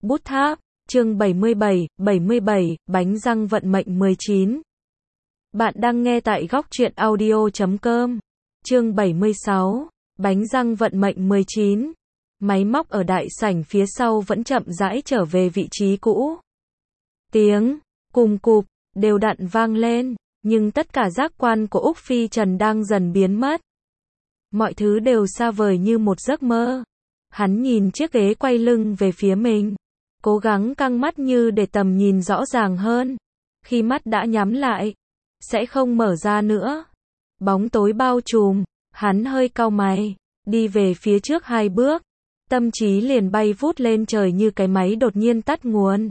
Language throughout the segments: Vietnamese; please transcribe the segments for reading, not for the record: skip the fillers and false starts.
Bút tháp, chương 77, bánh răng vận mệnh 19. Bạn đang nghe tại góc truyện audio.com. Chương 76, bánh răng vận mệnh 19. Máy móc ở đại sảnh phía sau vẫn chậm rãi trở về vị trí cũ. Tiếng cùm cụp đều đặn vang lên, nhưng tất cả giác quan của Úc Phi Trần đang dần biến mất. Mọi thứ đều xa vời như một giấc mơ. Hắn nhìn chiếc ghế quay lưng về phía mình, cố gắng căng mắt như để tầm nhìn rõ ràng hơn. Khi mắt đã nhắm lại, sẽ không mở ra nữa. Bóng tối bao trùm, hắn hơi cau mày, đi về phía trước 2 bước. Tâm trí liền bay vút lên trời như cái máy đột nhiên tắt nguồn.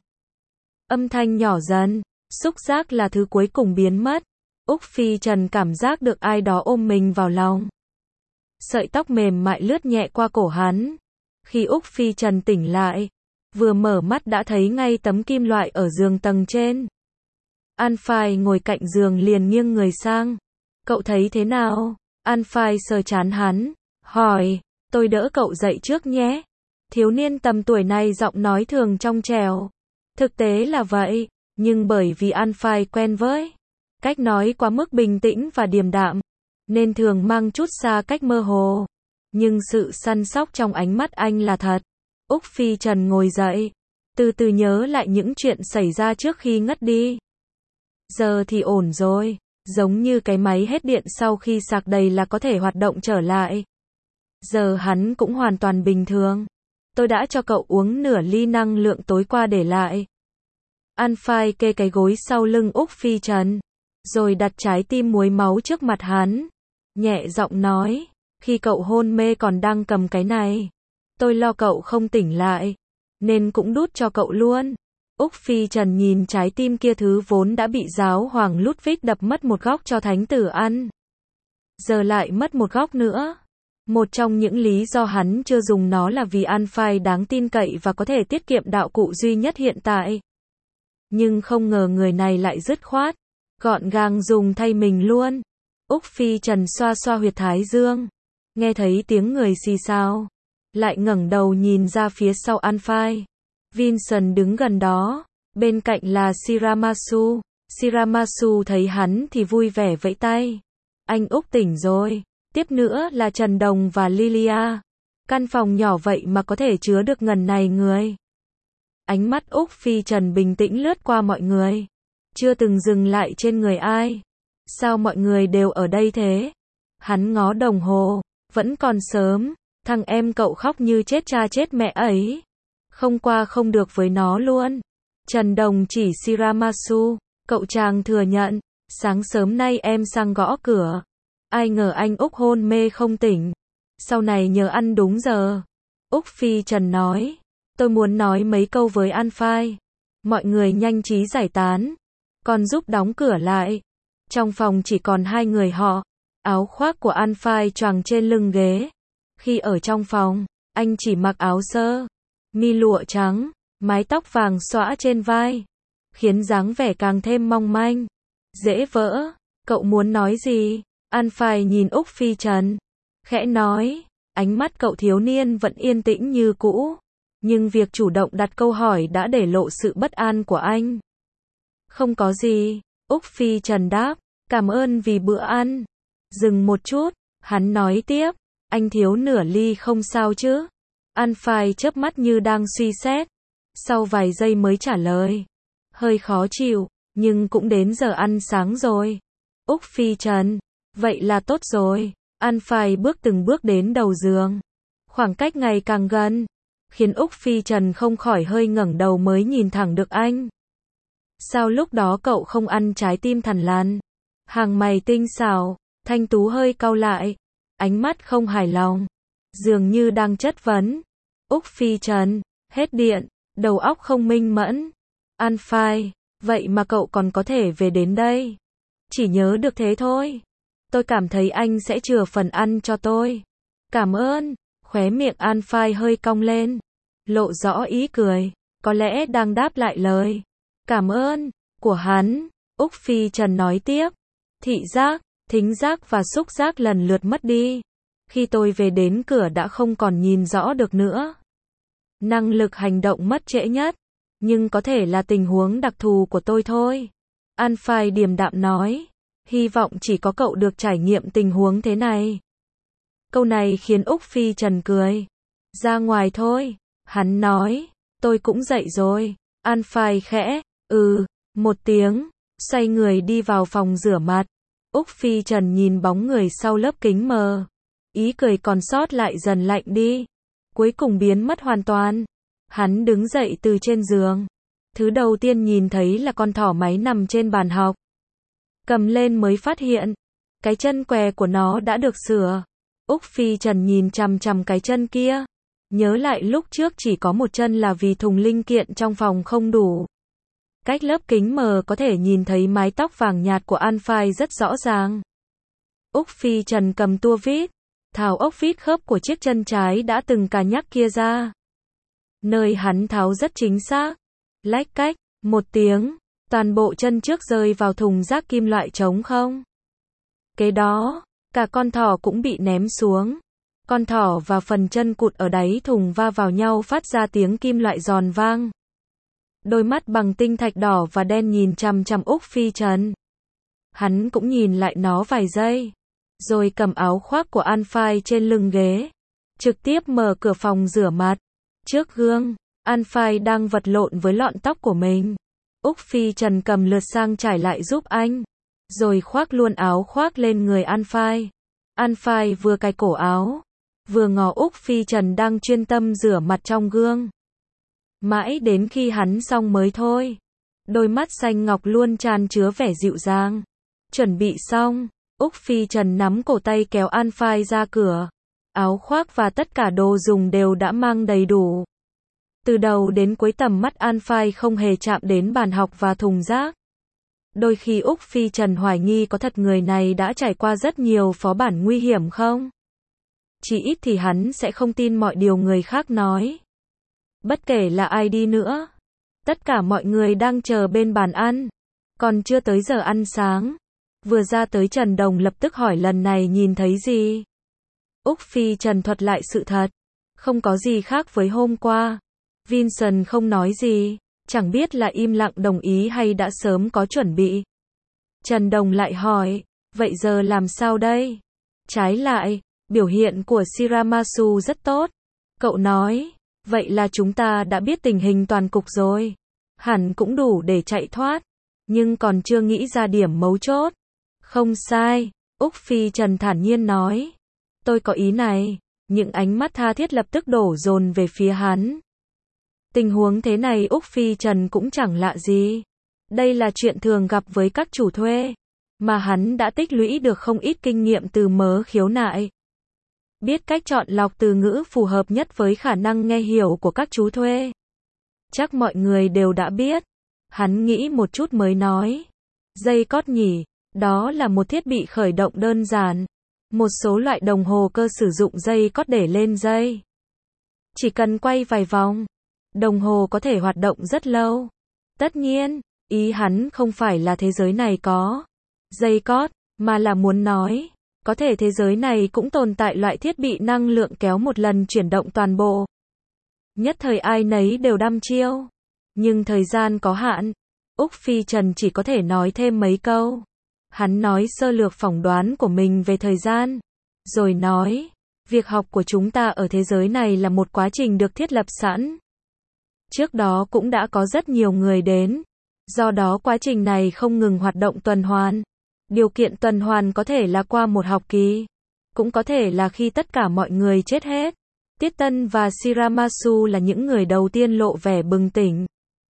Âm thanh nhỏ dần, xúc giác là thứ cuối cùng biến mất. Úc Phi Trần cảm giác được ai đó ôm mình vào lòng. Sợi tóc mềm mại lướt nhẹ qua cổ hắn. Khi Úc Phi Trần tỉnh lại, vừa mở mắt đã thấy ngay tấm kim loại ở giường tầng trên. An Phai ngồi cạnh giường liền nghiêng người sang. Cậu thấy thế nào? An Phai sờ trán hắn, hỏi, tôi đỡ cậu dậy trước nhé. Thiếu niên tầm tuổi này giọng nói thường trong trẻo. Thực tế là vậy, nhưng bởi vì An Phai quen với cách nói quá mức bình tĩnh và điềm đạm, nên thường mang chút xa cách mơ hồ. Nhưng sự săn sóc trong ánh mắt anh là thật. Úc Phi Trần ngồi dậy, từ từ nhớ lại những chuyện xảy ra trước khi ngất đi. Giờ thì ổn rồi, giống như cái máy hết điện sau khi sạc đầy là có thể hoạt động trở lại. Giờ hắn cũng hoàn toàn bình thường. Tôi đã cho cậu uống nửa ly năng lượng tối qua để lại. An Phai kê cái gối sau lưng Úc Phi Trần, rồi đặt trái tim muối máu trước mặt hắn. Nhẹ giọng nói, khi cậu hôn mê còn đang cầm cái này. Tôi lo cậu không tỉnh lại, nên cũng đút cho cậu luôn. Úc Phi Trần nhìn trái tim kia, thứ vốn đã bị giáo hoàng Ludwig đập mất một góc cho thánh tử ăn. Giờ lại mất một góc nữa. Một trong những lý do hắn chưa dùng nó là vì An Phai đáng tin cậy và có thể tiết kiệm đạo cụ duy nhất hiện tại. Nhưng không ngờ người này lại dứt khoát, gọn gàng dùng thay mình luôn. Úc Phi Trần xoa xoa huyệt thái dương, nghe thấy tiếng người xì xào, lại ngẩng đầu nhìn ra phía sau An Phai. Vincent đứng gần đó, bên cạnh là Shiramasu. Shiramasu thấy hắn thì vui vẻ vẫy tay. Anh Úc tỉnh rồi. Tiếp nữa là Trần Đồng và Lilia. Căn phòng nhỏ vậy mà có thể chứa được ngần này người. Ánh mắt Úc Phi Trần bình tĩnh lướt qua mọi người, chưa từng dừng lại trên người ai. Sao mọi người đều ở đây thế? Hắn ngó đồng hồ, vẫn còn sớm. Thằng em cậu khóc như chết cha chết mẹ ấy, không qua không được với nó luôn. Trần Đồng chỉ Shiramasu, cậu chàng thừa nhận, sáng sớm nay em sang gõ cửa. Ai ngờ anh Úc hôn mê không tỉnh. Sau này nhớ ăn đúng giờ. Úc Phi Trần nói, tôi muốn nói mấy câu với An Phai. Mọi người nhanh trí giải tán, còn giúp đóng cửa lại. Trong phòng chỉ còn 2 người họ. Áo khoác của An Phai choàng trên lưng ghế. Khi ở trong phòng, anh chỉ mặc áo sơ mi lụa trắng, mái tóc vàng xõa trên vai, khiến dáng vẻ càng thêm mong manh, dễ vỡ. Cậu muốn nói gì? An Phai nhìn Úc Phi Trần, khẽ nói. Ánh mắt cậu thiếu niên vẫn yên tĩnh như cũ, nhưng việc chủ động đặt câu hỏi đã để lộ sự bất an của anh. Không có gì, Úc Phi Trần đáp, cảm ơn vì bữa ăn. Dừng một chút, hắn nói tiếp, anh thiếu nửa ly không sao chứ? An Phai chớp mắt như đang suy xét, sau vài giây mới trả lời, hơi khó chịu, nhưng cũng đến giờ ăn sáng rồi. Úc Phi Trần, vậy là tốt rồi. An Phai bước từng bước đến đầu giường, khoảng cách ngày càng gần, khiến Úc Phi Trần không khỏi hơi ngẩng đầu mới nhìn thẳng được anh. Sao lúc đó cậu không ăn trái tim thằn lằn? Hàng mày tinh xảo, thanh tú hơi cau lại, ánh mắt không hài lòng, dường như đang chất vấn. Úc Phi Trần, hết điện, đầu óc không minh mẫn. An Phai, vậy mà cậu còn có thể về đến đây? Chỉ nhớ được thế thôi. Tôi cảm thấy anh sẽ chừa phần ăn cho tôi. Cảm ơn. Khóe miệng An Phai hơi cong lên, lộ rõ ý cười, có lẽ đang đáp lại lời cảm ơn của hắn. Úc Phi Trần nói tiếp, thị giác, thính giác và xúc giác lần lượt mất đi. Khi tôi về đến cửa đã không còn nhìn rõ được nữa. Năng lực hành động mất trễ nhất. Nhưng có thể là tình huống đặc thù của tôi thôi. An-Phai điềm đạm nói. Hy vọng chỉ có cậu được trải nghiệm tình huống thế này. Câu này khiến Úc Phi Trần cười. Ra ngoài thôi. Hắn nói. Tôi cũng dậy rồi. An-Phai khẽ. Một tiếng. Xoay người đi vào phòng rửa mặt. Úc Phi Trần nhìn bóng người sau lớp kính mờ. Ý cười còn sót lại dần lạnh đi. Cuối cùng biến mất hoàn toàn. Hắn đứng dậy từ trên giường. Thứ đầu tiên nhìn thấy là con thỏ máy nằm trên bàn học. Cầm lên mới phát hiện. Cái chân què của nó đã được sửa. Úc Phi Trần nhìn chằm chằm cái chân kia. Nhớ lại lúc trước chỉ có một chân là vì thùng linh kiện trong phòng không đủ. Cách lớp kính mờ có thể nhìn thấy mái tóc vàng nhạt của An-Phai rất rõ ràng. Úc Phi Trần cầm tua vít. Tháo ốc vít khớp của chiếc chân trái đã từng cà nhắc kia ra. Nơi hắn tháo rất chính xác. Lách cách, một tiếng, toàn bộ chân trước rơi vào thùng rác kim loại trống không. Kế đó, cả con thỏ cũng bị ném xuống. Con thỏ và phần chân cụt ở đáy thùng va vào nhau phát ra tiếng kim loại giòn vang. Đôi mắt bằng tinh thạch đỏ và đen nhìn chằm chằm Úc Phi Trần. Hắn cũng nhìn lại nó vài giây. Rồi cầm áo khoác của An-Phai trên lưng ghế. Trực tiếp mở cửa phòng rửa mặt. Trước gương, An-Phai đang vật lộn với lọn tóc của mình. Úc Phi Trần cầm lượt sang trải lại giúp anh. Rồi khoác luôn áo khoác lên người An-Phai. An-Phai vừa cài cổ áo. Vừa ngó Úc Phi Trần đang chuyên tâm rửa mặt trong gương. Mãi đến khi hắn xong mới thôi. Đôi mắt xanh ngọc luôn tràn chứa vẻ dịu dàng. Chuẩn bị xong. Úc Phi Trần nắm cổ tay kéo An-Phai ra cửa. Áo khoác và tất cả đồ dùng đều đã mang đầy đủ. Từ đầu đến cuối tầm mắt An-Phai không hề chạm đến bàn học và thùng rác. Đôi khi Úc Phi Trần hoài nghi có thật người này đã trải qua rất nhiều phó bản nguy hiểm không? Chỉ ít thì hắn sẽ không tin mọi điều người khác nói. Bất kể là ai đi nữa. Tất cả mọi người đang chờ bên bàn ăn. Còn chưa tới giờ ăn sáng. Vừa ra tới Trần Đồng lập tức hỏi lần này nhìn thấy gì. Úc Phi Trần thuật lại sự thật. Không có gì khác với hôm qua. Vincent không nói gì. Chẳng biết là im lặng đồng ý hay đã sớm có chuẩn bị. Trần Đồng lại hỏi. Vậy giờ làm sao đây? Trái lại, biểu hiện của Shiramasu rất tốt. Cậu nói. Vậy là chúng ta đã biết tình hình toàn cục rồi. Hẳn cũng đủ để chạy thoát. Nhưng còn chưa nghĩ ra điểm mấu chốt. Không sai. Úc Phi Trần thản nhiên nói. Tôi có ý này. Những ánh mắt tha thiết lập tức đổ dồn về phía hắn. Tình huống thế này Úc Phi Trần cũng chẳng lạ gì. Đây là chuyện thường gặp với các chủ thuê. Mà hắn đã tích lũy được không ít kinh nghiệm từ mớ khiếu nại. Biết cách chọn lọc từ ngữ phù hợp nhất với khả năng nghe hiểu của các chú thuê. Chắc mọi người đều đã biết. Hắn nghĩ một chút mới nói. Dây cót nhỉ, đó là một thiết bị khởi động đơn giản. Một số loại đồng hồ cơ sử dụng dây cót để lên dây. Chỉ cần quay vài vòng, đồng hồ có thể hoạt động rất lâu. Tất nhiên, ý hắn không phải là thế giới này có dây cót, mà là muốn nói, có thể thế giới này cũng tồn tại loại thiết bị năng lượng kéo một lần chuyển động toàn bộ. Nhất thời ai nấy đều đăm chiêu. Nhưng thời gian có hạn. Úc Phi Trần chỉ có thể nói thêm mấy câu. Hắn nói sơ lược phỏng đoán của mình về thời gian. Rồi nói, việc học của chúng ta ở thế giới này là một quá trình được thiết lập sẵn. Trước đó cũng đã có rất nhiều người đến. Do đó quá trình này không ngừng hoạt động tuần hoàn. Điều kiện tuần hoàn có thể là qua một học kỳ. Cũng có thể là khi tất cả mọi người chết hết. Tiết Tân và Shiramasu là những người đầu tiên lộ vẻ bừng tỉnh.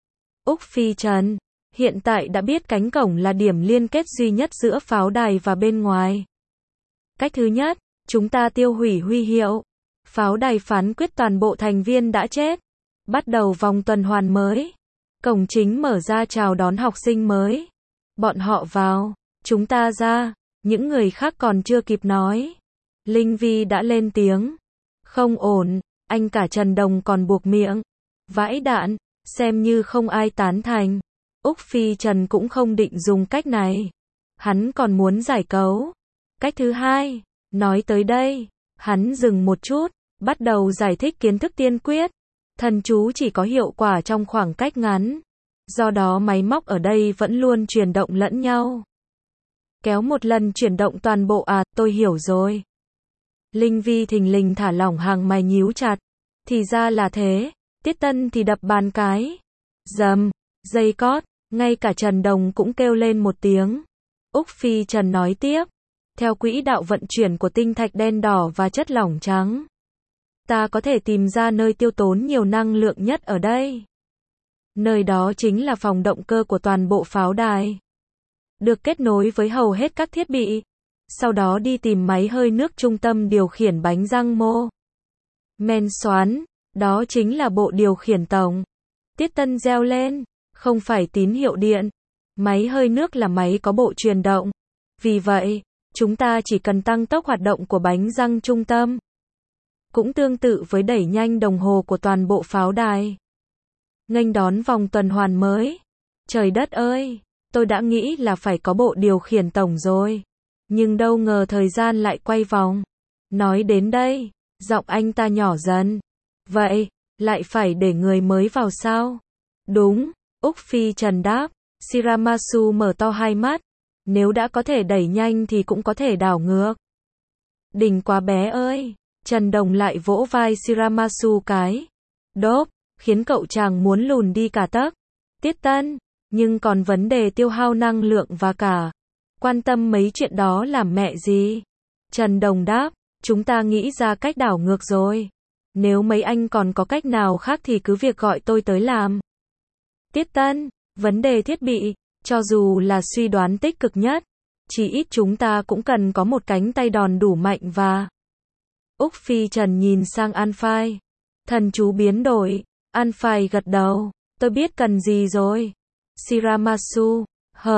Úc Phi Trần, hiện tại đã biết cánh cổng là điểm liên kết duy nhất giữa pháo đài và bên ngoài. Cách thứ nhất, chúng ta tiêu hủy huy hiệu. Pháo đài phán quyết toàn bộ thành viên đã chết. Bắt đầu vòng tuần hoàn mới. Cổng chính mở ra chào đón học sinh mới. Bọn họ vào, chúng ta ra. Những người khác còn chưa kịp nói. Linh Vi đã lên tiếng. Không ổn, anh cả Trần Đồng còn buộc miệng. Vãi đạn, xem như không ai tán thành. Úc Phi Trần cũng không định dùng cách này. Hắn còn muốn giải cấu. Cách thứ hai, nói tới đây, hắn dừng một chút, bắt đầu giải thích kiến thức tiên quyết. Thần chú chỉ có hiệu quả trong khoảng cách ngắn. Do đó máy móc ở đây vẫn luôn chuyển động lẫn nhau. Kéo một lần chuyển động toàn bộ à, tôi hiểu rồi. Linh Vi thình lình thả lỏng hàng mày nhíu chặt. Thì ra là thế. Tiết Tân thì đập bàn cái. Dầm, dây cót, ngay cả Trần Đồng cũng kêu lên một tiếng. Úc Phi Trần nói tiếp. Theo quỹ đạo vận chuyển của tinh thạch đen đỏ và chất lỏng trắng, ta có thể tìm ra nơi tiêu tốn nhiều năng lượng nhất ở đây. Nơi đó chính là phòng động cơ của toàn bộ pháo đài. Được kết nối với hầu hết các thiết bị. Sau đó đi tìm máy hơi nước trung tâm điều khiển bánh răng mô men xoắn, đó chính là bộ điều khiển tổng. Tiết Tân reo lên, không phải tín hiệu điện. Máy hơi nước là máy có bộ truyền động. Vì vậy, chúng ta chỉ cần tăng tốc hoạt động của bánh răng trung tâm. Cũng tương tự với đẩy nhanh đồng hồ của toàn bộ pháo đài. Nghênh đón vòng tuần hoàn mới. Trời đất ơi, tôi đã nghĩ là phải có bộ điều khiển tổng rồi. Nhưng đâu ngờ thời gian lại quay vòng. Nói đến đây, giọng anh ta nhỏ dần. Vậy, lại phải để người mới vào sao? Đúng, Úc Phi Trần đáp. Shiramasu mở to hai mắt. Nếu đã có thể đẩy nhanh thì cũng có thể đảo ngược. Đỉnh quá bé ơi. Trần Đồng lại vỗ vai Shiramasu cái. Đốp, khiến cậu chàng muốn lùn đi cả tấc. Tiết Tân, nhưng còn vấn đề tiêu hao năng lượng và cả. Quan tâm mấy chuyện đó làm mẹ gì? Trần Đồng đáp, chúng ta nghĩ ra cách đảo ngược rồi. Nếu mấy anh còn có cách nào khác thì cứ việc gọi tôi tới làm. Tiết Tân, vấn đề thiết bị, cho dù là suy đoán tích cực nhất, chỉ ít chúng ta cũng cần có một cánh tay đòn đủ mạnh và... Úc Phi Trần nhìn sang An Phai. Thần chú biến đổi. An Phai gật đầu. Tôi biết cần gì rồi. Shiramasu.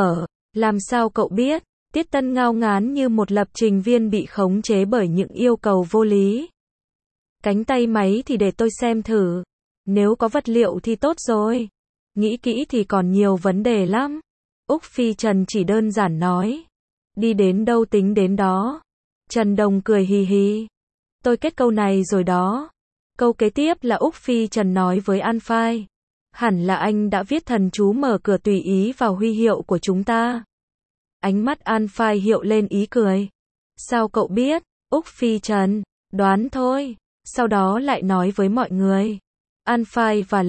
Làm sao cậu biết? Tiết Tân ngao ngán như một lập trình viên bị khống chế bởi những yêu cầu vô lý. Cánh tay máy thì để tôi xem thử. Nếu có vật liệu thì tốt rồi. Nghĩ kỹ thì còn nhiều vấn đề lắm. Úc Phi Trần chỉ đơn giản nói. Đi đến đâu tính đến đó. Trần Đồng cười hì hì. Tôi kết câu này rồi đó. Câu kế tiếp là Úc Phi Trần nói với An Phai. Hẳn là anh đã viết thần chú mở cửa tùy ý vào huy hiệu của chúng ta. Ánh mắt An Phai hiện lên ý cười. Sao cậu biết? Úc Phi Trần. Đoán thôi. Sau đó lại nói với mọi người. An Phai và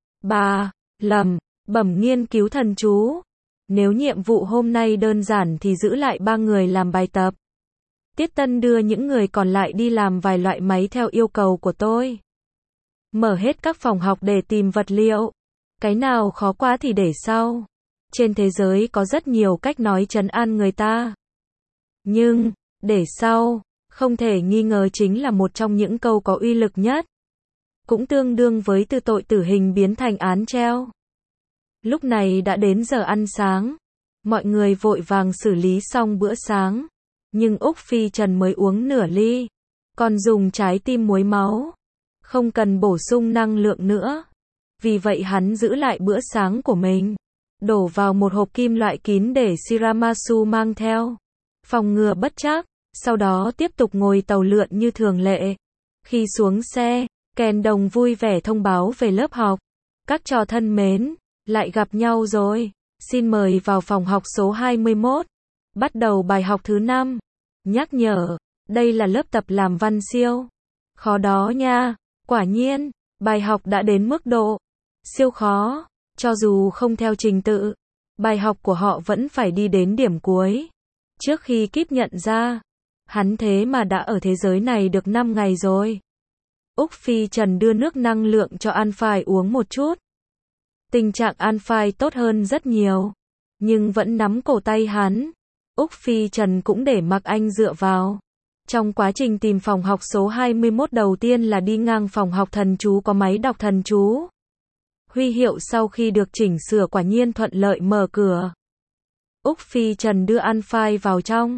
Lầm Bẩm nghiên cứu thần chú. Nếu nhiệm vụ hôm nay đơn giản thì giữ lại 3 người làm bài tập. Tiết Tân đưa những người còn lại đi làm vài loại máy theo yêu cầu của tôi. Mở hết các phòng học để tìm vật liệu. Cái nào khó quá thì để sau. Trên thế giới có rất nhiều cách nói trấn an người ta. Nhưng, để sau, không thể nghi ngờ chính là một trong những câu có uy lực nhất. Cũng tương đương với từ tội tử hình biến thành án treo. Lúc này đã đến giờ ăn sáng. Mọi người vội vàng xử lý xong bữa sáng. Nhưng Úc Phi Trần mới uống nửa ly. Còn dùng trái tim muối máu. Không cần bổ sung năng lượng nữa. Vì vậy hắn giữ lại bữa sáng của mình. Đổ vào một hộp kim loại kín để Shiramasu mang theo. Phòng ngừa bất trắc. Sau đó tiếp tục ngồi tàu lượn như thường lệ. Khi xuống xe, Kèn Đồng vui vẻ thông báo về lớp học. Các trò thân mến, lại gặp nhau rồi. Xin mời vào phòng học số 21. Bắt đầu bài học thứ 5. Nhắc nhở, đây là lớp tập làm văn siêu. Khó đó nha. Quả nhiên, bài học đã đến mức độ siêu khó. Cho dù không theo trình tự, bài học của họ vẫn phải đi đến điểm cuối. Trước khi Kíp nhận ra, hắn thế mà đã ở thế giới này được 5 ngày rồi. Úc Phi Trần đưa nước năng lượng cho An Phai uống một chút. Tình trạng An Phai tốt hơn rất nhiều, nhưng vẫn nắm cổ tay hắn. Úc Phi Trần cũng để mặc anh dựa vào. Trong quá trình tìm phòng học số 21 đầu tiên là đi ngang phòng học thần chú có máy đọc thần chú. Huy hiệu sau khi được chỉnh sửa quả nhiên thuận lợi mở cửa. Úc Phi Trần đưa An Phai vào trong.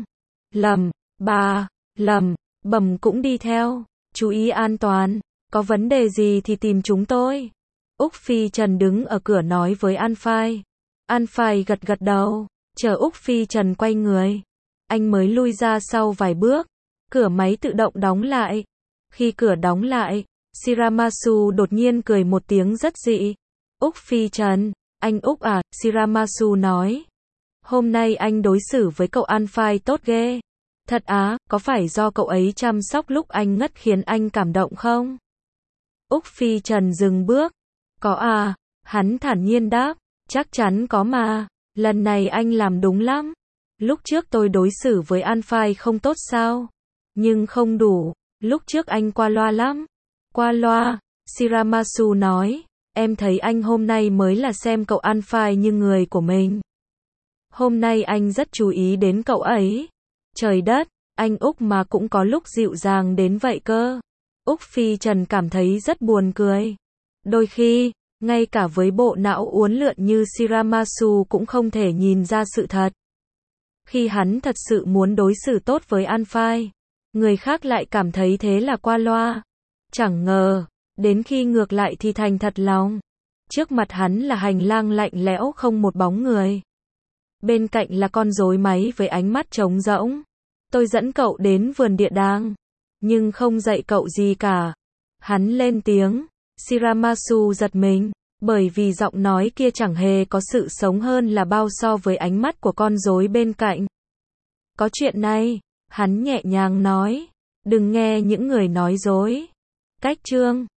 Lầm Bẩm cũng đi theo. Chú ý an toàn. Có vấn đề gì thì tìm chúng tôi. Úc Phi Trần đứng ở cửa nói với An Phai. An Phai gật gật đầu. Chờ Úc Phi Trần quay người. Anh mới lui ra sau vài bước. Cửa máy tự động đóng lại. Khi cửa đóng lại, Shiramasu đột nhiên cười một tiếng rất dị. Úc Phi Trần, anh Úc à, Shiramasu nói. Hôm nay anh đối xử với cậu An Phai tốt ghê. Thật á, có phải do cậu ấy chăm sóc lúc anh ngất khiến anh cảm động không? Úc Phi Trần dừng bước. Có à, hắn thản nhiên đáp. Chắc chắn có mà, lần này anh làm đúng lắm. Lúc trước tôi đối xử với An Phai không tốt sao? Nhưng không đủ, lúc trước anh qua loa lắm. Qua loa, Shiramasu nói. Em thấy anh hôm nay mới là xem cậu An Phai như người của mình. Hôm nay anh rất chú ý đến cậu ấy. Trời đất, anh Úc mà cũng có lúc dịu dàng đến vậy cơ. Úc Phi Trần cảm thấy rất buồn cười. Đôi khi, ngay cả với bộ não uốn lượn như Shiramasu cũng không thể nhìn ra sự thật. Khi hắn thật sự muốn đối xử tốt với An Phai, người khác lại cảm thấy thế là qua loa. Chẳng ngờ, đến khi ngược lại thì thành thật lòng. Trước mặt hắn là hành lang lạnh lẽo không một bóng người. Bên cạnh là con rối máy với ánh mắt trống rỗng. Tôi dẫn cậu đến vườn địa đàng, nhưng không dạy cậu gì cả. Hắn lên tiếng. Shiramasu giật mình, bởi vì giọng nói kia chẳng hề có sự sống hơn là bao so với ánh mắt của con rối bên cạnh. Có chuyện này, hắn nhẹ nhàng nói, đừng nghe những người nói dối. Cách chương